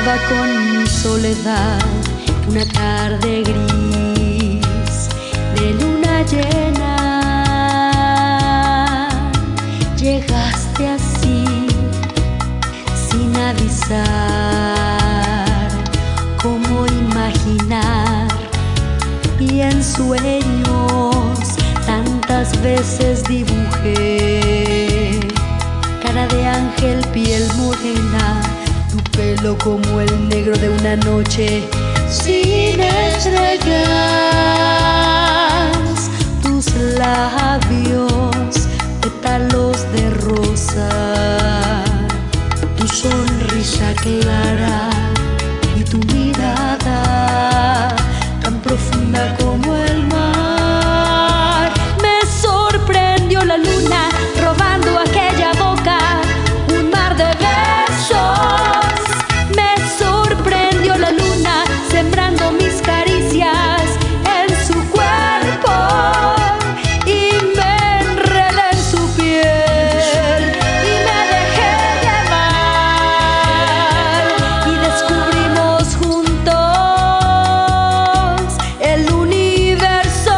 con mi soledad una tarde gris de luna llena. Llegaste así, sin avisar. ¿Cómo imaginar? Y en sueños tantas veces dibujé cara de ángel, piel morena, tu pelo como el negro de una noche sin estrellas, tus labios pétalos de rosa, tu sonrisa clara y tu mirada tan profunda como el mar. Me sorprendió la luna robando aquella boca, un mar de besos. Me sorprendió la luna sembrando mis caricias en su cuerpo y me enredé en su piel y me dejé llevar y descubrimos juntos el universo.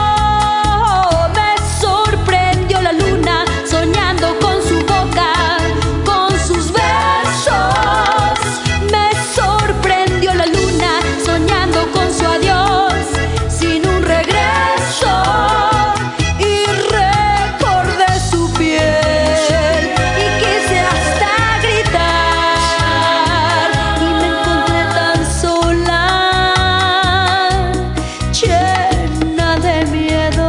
Me sorprendió la luna soñando con su boca, con sus besos. Me sorprendió la luna soñando con su adiós sin un regreso y recordé su piel y quise hasta gritar y me encontré tan sola, llena de miedo.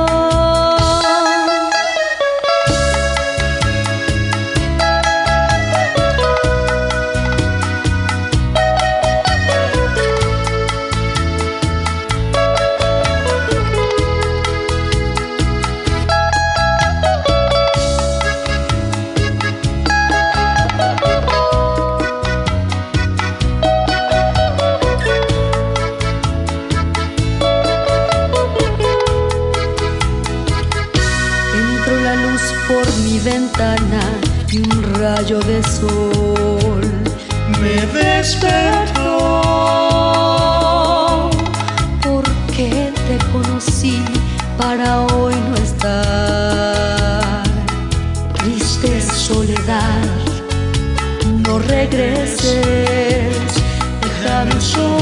Entró la luz por mi ventana y un rayo de sol me despertó, porque te conocí para hoy no estar. Triste soledad, no regreses, déjame sola.